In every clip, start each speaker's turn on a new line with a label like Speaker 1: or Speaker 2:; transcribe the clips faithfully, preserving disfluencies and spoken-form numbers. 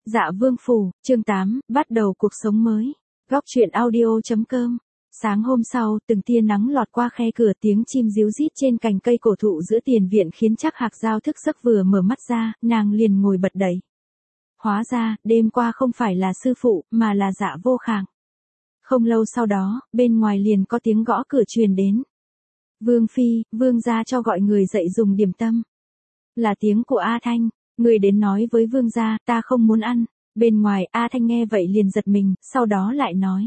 Speaker 1: Dạ Vương Phủ, chương tám, bắt đầu cuộc sống mới. Góc truyện audio chấm com. Sáng hôm sau, từng tia nắng lọt qua khe cửa, tiếng chim ríu rít trên cành cây cổ thụ giữa tiền viện khiến Trác Hạc Giao thức giấc, vừa mở mắt ra, nàng liền ngồi bật dậy. Hóa ra, đêm qua không phải là sư phụ, mà là Dạ Vô Khạng. Không lâu sau đó, bên ngoài liền có tiếng gõ cửa truyền đến. Vương phi, vương gia cho gọi người dậy dùng điểm tâm. Là tiếng của A Thanh. Người đến nói với vương gia, ta không muốn ăn. Bên ngoài, A Thanh nghe vậy liền giật mình, sau đó lại nói.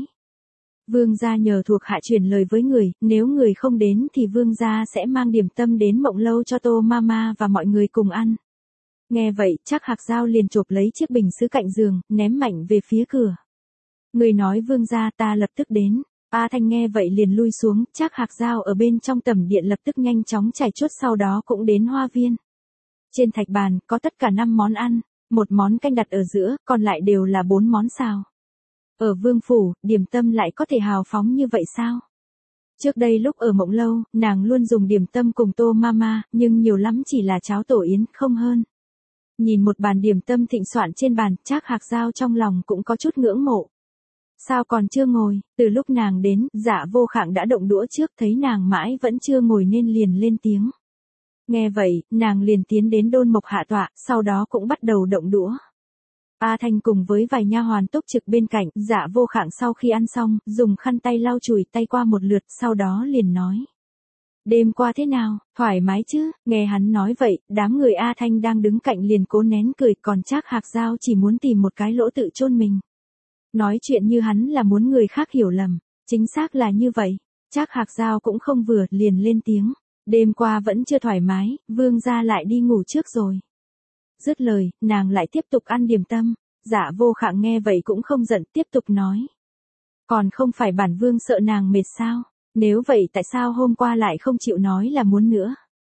Speaker 1: Vương gia nhờ thuộc hạ truyền lời với người, nếu người không đến thì vương gia sẽ mang điểm tâm đến Mộng Lâu cho Tô Mama và mọi người cùng ăn. Nghe vậy, Trác Hạc Giao liền chộp lấy chiếc bình sứ cạnh giường, ném mạnh về phía cửa. Người nói vương gia, ta lập tức đến. A Thanh nghe vậy liền lui xuống, Trác Hạc Giao ở bên trong tầm điện lập tức nhanh chóng chạy chốt, sau đó cũng đến hoa viên. Trên thạch bàn, có tất cả năm món ăn, một món canh đặt ở giữa, còn lại đều là bốn món xào. Ở Vương Phủ, điểm tâm lại có thể hào phóng như vậy sao? Trước đây lúc ở Mộng Lâu, nàng luôn dùng điểm tâm cùng Tô Mama, nhưng nhiều lắm chỉ là cháo tổ yến, không hơn. Nhìn một bàn điểm tâm thịnh soạn trên bàn, Trác Hạc Giao trong lòng cũng có chút ngưỡng mộ. Sao còn chưa ngồi? Từ lúc nàng đến, Dạ Vô Khạng đã động đũa trước, thấy nàng mãi vẫn chưa ngồi nên liền lên tiếng. Nghe vậy, nàng liền tiến đến đôn mộc hạ tọa, sau đó cũng bắt đầu động đũa. A Thanh cùng với vài nha hoàn túc trực bên cạnh, Dạ Vô Khạng sau khi ăn xong, dùng khăn tay lau chùi tay qua một lượt, sau đó liền nói. Đêm qua thế nào, thoải mái chứ? Nghe hắn nói vậy, đám người A Thanh đang đứng cạnh liền cố nén cười, còn Trác Hạc Giao chỉ muốn tìm một cái lỗ tự chôn mình. Nói chuyện như hắn là muốn người khác hiểu lầm, chính xác là như vậy. Trác Hạc Giao cũng không vừa, liền lên tiếng. Đêm qua vẫn chưa thoải mái, vương gia lại đi ngủ trước rồi. Dứt lời, nàng lại tiếp tục ăn điểm tâm. Dạ Vô Khạng nghe vậy cũng không giận, tiếp tục nói. Còn không phải bản vương sợ nàng mệt sao? Nếu vậy tại sao hôm qua lại không chịu nói là muốn nữa?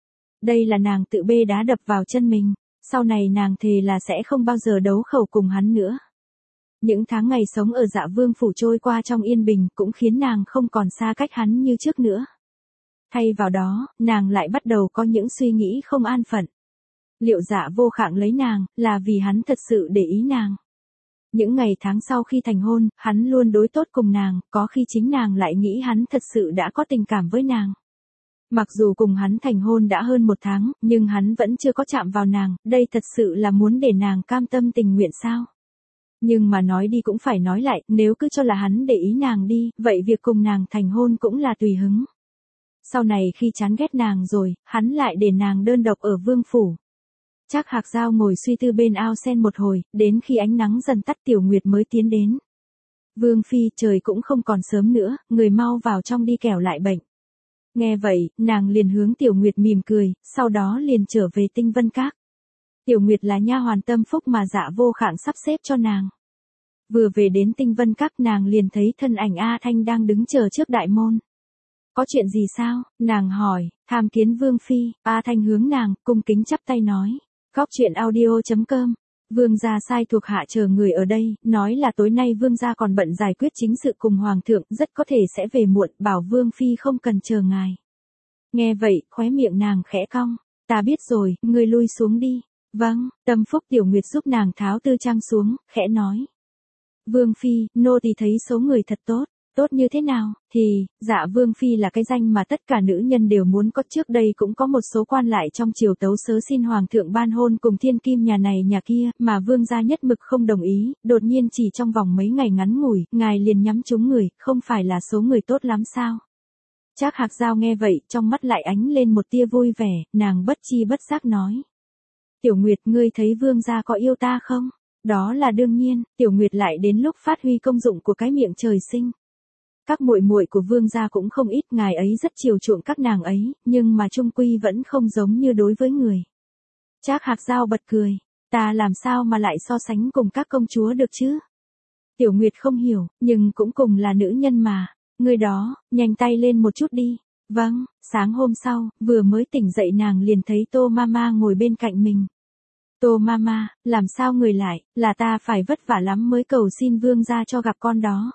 Speaker 1: Đây là nàng tự bê đá đập vào chân mình. Sau này nàng thề là sẽ không bao giờ đấu khẩu cùng hắn nữa. Những tháng ngày sống ở Dạ Vương Phủ trôi qua trong yên bình cũng khiến nàng không còn xa cách hắn như trước nữa. Thay vào đó, nàng lại bắt đầu có những suy nghĩ không an phận. Liệu Dạ Vô Khạng lấy nàng, là vì hắn thật sự để ý nàng? Những ngày tháng sau khi thành hôn, hắn luôn đối tốt cùng nàng, có khi chính nàng lại nghĩ hắn thật sự đã có tình cảm với nàng. Mặc dù cùng hắn thành hôn đã hơn một tháng, nhưng hắn vẫn chưa có chạm vào nàng, đây thật sự là muốn để nàng cam tâm tình nguyện sao? Nhưng mà nói đi cũng phải nói lại, nếu cứ cho là hắn để ý nàng đi, vậy việc cùng nàng thành hôn cũng là tùy hứng. Sau này khi chán ghét nàng rồi, hắn lại để nàng đơn độc ở Vương Phủ. Trác Hạc Giao ngồi suy tư bên ao sen một hồi, đến khi ánh nắng dần tắt Tiểu Nguyệt mới tiến đến. Vương phi, trời cũng không còn sớm nữa, người mau vào trong đi kẻo lại bệnh. Nghe vậy, nàng liền hướng Tiểu Nguyệt mỉm cười, sau đó liền trở về Tinh Vân Các. Tiểu Nguyệt là nha hoàn tâm phúc mà Dạ Vô Khạng sắp xếp cho nàng. Vừa về đến Tinh Vân Các, nàng liền thấy thân ảnh A Thanh đang đứng chờ trước đại môn. Có chuyện gì sao? Nàng hỏi. Tham kiến Vương phi. A Thanh hướng nàng, cung kính chắp tay nói. Góc truyện audio chấm com. Vương gia sai thuộc hạ chờ người ở đây, nói là tối nay vương gia còn bận giải quyết chính sự cùng hoàng thượng, rất có thể sẽ về muộn, bảo Vương phi không cần chờ ngài. Nghe vậy, khóe miệng nàng khẽ cong. Ta biết rồi, ngươi lui xuống đi. Vâng. Tâm phúc Tiểu Nguyệt giúp nàng tháo tư trang xuống, khẽ nói. Vương phi, nô tỳ thấy số người thật tốt. Tốt như thế nào? Thì, Dạ Vương phi là cái danh mà tất cả nữ nhân đều muốn có, trước đây cũng có một số quan lại trong triều tấu sớ xin hoàng thượng ban hôn cùng thiên kim nhà này nhà kia, mà vương gia nhất mực không đồng ý, đột nhiên chỉ trong vòng mấy ngày ngắn ngủi, ngài liền nhắm trúng người, không phải là số người tốt lắm sao? Trác Hạc Giao nghe vậy, trong mắt lại ánh lên một tia vui vẻ, nàng bất chi bất giác nói. Tiểu Nguyệt, ngươi thấy vương gia có yêu ta không? Đó là đương nhiên. Tiểu Nguyệt lại đến lúc phát huy công dụng của cái miệng trời sinh. Các muội muội của vương gia cũng không ít, ngài ấy rất chiều chuộng các nàng ấy, nhưng mà chung quy vẫn không giống như đối với người. Trác Hạc Giao bật cười, ta làm sao mà lại so sánh cùng các công chúa được chứ? Tiểu Nguyệt không hiểu, nhưng cũng cùng là nữ nhân mà. Người đó, nhanh tay lên một chút đi. Vâng. Sáng hôm sau, vừa mới tỉnh dậy nàng liền thấy Tô Mama ngồi bên cạnh mình. Tô Mama, làm sao người lại, là ta phải vất vả lắm mới cầu xin vương gia cho gặp con đó.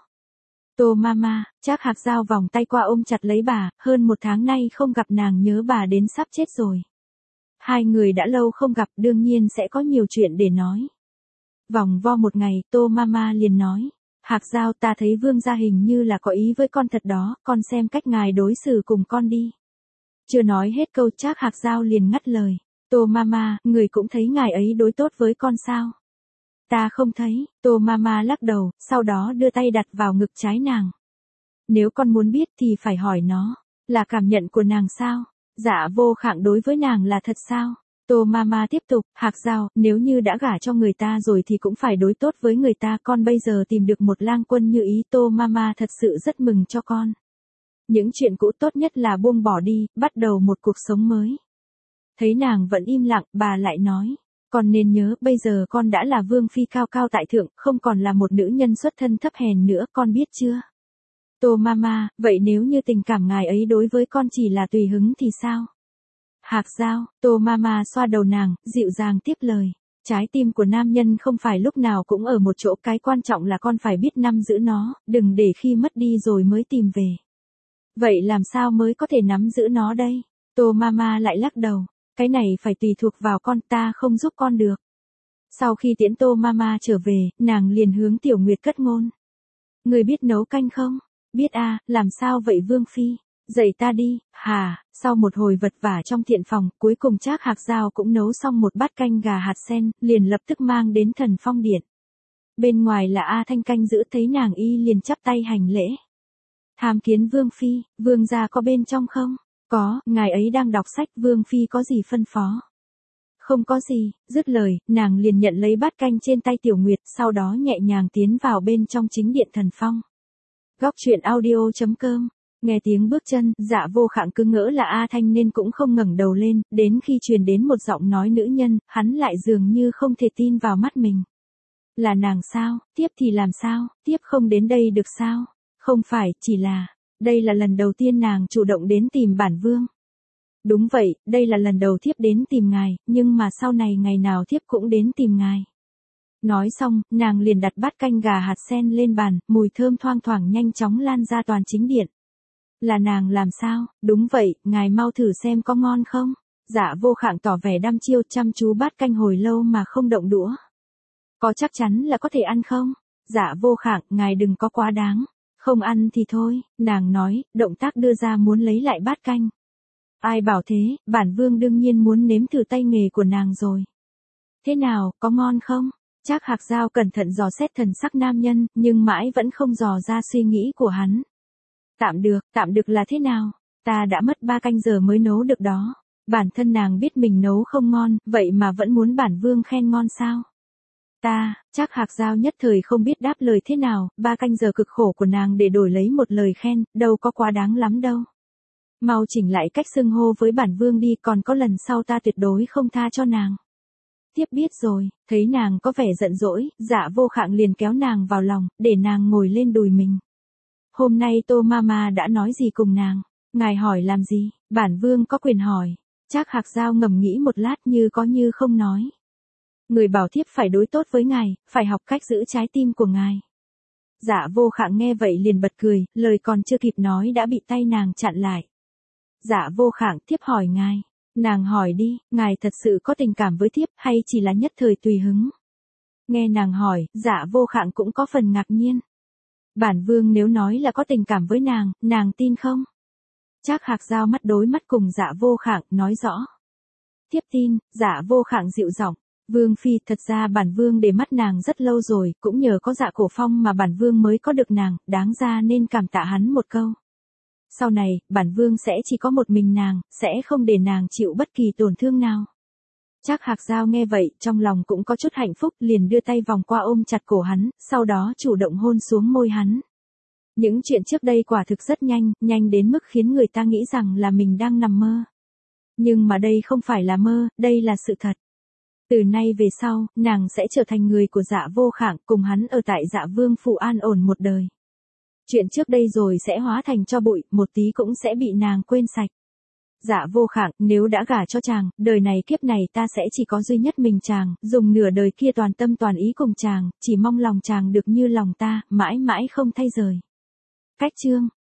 Speaker 1: Tô Mama, Trác Hạc Giao vòng tay qua ôm chặt lấy bà, hơn một tháng nay không gặp nàng nhớ bà đến sắp chết rồi. Hai người đã lâu không gặp, đương nhiên sẽ có nhiều chuyện để nói. Vòng vo một ngày, Tô Mama liền nói. Hạc Giao, ta thấy vương gia hình như là có ý với con thật đó, con xem cách ngài đối xử cùng con đi. Chưa nói hết câu Trác Hạc Giao liền ngắt lời. Tô Mama, người cũng thấy ngài ấy đối tốt với con sao? Ta không thấy. Tô Mama lắc đầu, sau đó đưa tay đặt vào ngực trái nàng. Nếu con muốn biết thì phải hỏi nó, là cảm nhận của nàng sao? Dạ Vô Khạng đối với nàng là thật sao? Tô Mama tiếp tục, Hạc Giao, nếu như đã gả cho người ta rồi thì cũng phải đối tốt với người ta, con bây giờ tìm được một lang quân như ý, Tô Mama thật sự rất mừng cho con. Những chuyện cũ tốt nhất là buông bỏ đi, bắt đầu một cuộc sống mới. Thấy nàng vẫn im lặng, bà lại nói, con nên nhớ, bây giờ con đã là vương phi cao cao tại thượng, không còn là một nữ nhân xuất thân thấp hèn nữa, con biết chưa? Tô Mama, vậy nếu như tình cảm ngài ấy đối với con chỉ là tùy hứng thì sao? Hạc Giao, Tô Mama xoa đầu nàng, dịu dàng tiếp lời. Trái tim của nam nhân không phải lúc nào cũng ở một chỗ, cái quan trọng là con phải biết nắm giữ nó, đừng để khi mất đi rồi mới tìm về. Vậy làm sao mới có thể nắm giữ nó đây? Tô Mama lại lắc đầu. Cái này phải tùy thuộc vào con, ta không giúp con được. Sau khi tiễn Tô Mama trở về, nàng liền hướng Tiểu Nguyệt cất ngôn. Người biết nấu canh không? Biết à, làm sao vậy Vương Phi? Dạy ta đi, hà, sau một hồi vật vả trong thiện phòng, cuối cùng Trác Hạc Giao cũng nấu xong một bát canh gà hạt sen, liền lập tức mang đến Thần Phong Điện. Bên ngoài là A Thanh canh giữ, thấy nàng y liền chắp tay hành lễ. Tham kiến Vương Phi, Vương gia có bên trong không? Có, ngài ấy đang đọc sách, Vương Phi có gì phân phó? Không có gì, dứt lời, nàng liền nhận lấy bát canh trên tay Tiểu Nguyệt, sau đó nhẹ nhàng tiến vào bên trong chính điện Thần Phong. Góc truyện audio chấm com. Nghe tiếng bước chân, Dạ Vô Khạng cứ ngỡ là A Thanh nên cũng không ngẩng đầu lên, đến khi truyền đến một giọng nói nữ nhân, hắn lại dường như không thể tin vào mắt mình. Là nàng sao, tiếp thì làm sao, tiếp không đến đây được sao? Không phải, chỉ là, đây là lần đầu tiên nàng chủ động đến tìm bản vương. Đúng vậy, đây là lần đầu thiếp đến tìm ngài, nhưng mà sau này ngày nào thiếp cũng đến tìm ngài. Nói xong, nàng liền đặt bát canh gà hạt sen lên bàn, mùi thơm thoang thoảng nhanh chóng lan ra toàn chính điện. Là nàng làm sao? Đúng vậy, ngài mau thử xem có ngon không? Dạ Vô Khạng tỏ vẻ đăm chiêu, chăm chú bát canh hồi lâu mà không động đũa. Có chắc chắn là có thể ăn không? Dạ Vô Khạng, ngài đừng có quá đáng. Không ăn thì thôi, nàng nói, động tác đưa ra muốn lấy lại bát canh. Ai bảo thế, bản vương đương nhiên muốn nếm thử tay nghề của nàng rồi. Thế nào, có ngon không? Trác Hạc Giao cẩn thận dò xét thần sắc nam nhân, nhưng mãi vẫn không dò ra suy nghĩ của hắn. Tạm được, tạm được là thế nào? Ta đã mất ba canh giờ mới nấu được đó. Bản thân nàng biết mình nấu không ngon, vậy mà vẫn muốn bản vương khen ngon sao? Ta, Trác Hạc Giao nhất thời không biết đáp lời thế nào, ba canh giờ cực khổ của nàng để đổi lấy một lời khen, đâu có quá đáng lắm đâu. Mau chỉnh lại cách xưng hô với bản vương đi, còn có lần sau ta tuyệt đối không tha cho nàng. Tiếp biết rồi, thấy nàng có vẻ giận dỗi, Dạ Vô Khạng liền kéo nàng vào lòng, để nàng ngồi lên đùi mình. Hôm nay Tô Mama đã nói gì cùng nàng? Ngài hỏi làm gì? Bản vương có quyền hỏi. Trác Hạc Giao ngầm nghĩ một lát như có như không nói. Người bảo thiếp phải đối tốt với ngài, phải học cách giữ trái tim của ngài. Dạ Vô Khạng nghe vậy liền bật cười, lời còn chưa kịp nói đã bị tay nàng chặn lại. Dạ Vô Khạng, thiếp hỏi ngài. Nàng hỏi đi, ngài thật sự có tình cảm với thiếp hay chỉ là nhất thời tùy hứng? Nghe nàng hỏi, Dạ Vô Khạng cũng có phần ngạc nhiên. Bản vương nếu nói là có tình cảm với nàng, nàng tin không? Trác Hạc Giao mắt đối mắt cùng Dạ Vô Khạng, nói rõ. Thiếp tin, Dạ Vô Khạng dịu giọng. Vương Phi, thật ra bản vương để mắt nàng rất lâu rồi, cũng nhờ có Dạ Cổ Phong mà bản vương mới có được nàng, đáng ra nên cảm tạ hắn một câu. Sau này, bản vương sẽ chỉ có một mình nàng, sẽ không để nàng chịu bất kỳ tổn thương nào. Trác Hạc Giao nghe vậy, trong lòng cũng có chút hạnh phúc, liền đưa tay vòng qua ôm chặt cổ hắn, sau đó chủ động hôn xuống môi hắn. Những chuyện trước đây quả thực rất nhanh, nhanh đến mức khiến người ta nghĩ rằng là mình đang nằm mơ. Nhưng mà đây không phải là mơ, đây là sự thật. Từ nay về sau, nàng sẽ trở thành người của Dạ Vô Khạng, cùng hắn ở tại Dạ Vương phủ an ổn một đời. Chuyện trước đây rồi sẽ hóa thành tro bụi, một tí cũng sẽ bị nàng quên sạch. Dạ Vô Khạng, nếu đã gả cho chàng, đời này kiếp này ta sẽ chỉ có duy nhất mình chàng, dùng nửa đời kia toàn tâm toàn ý cùng chàng, chỉ mong lòng chàng được như lòng ta, mãi mãi không thay rời. Cách chương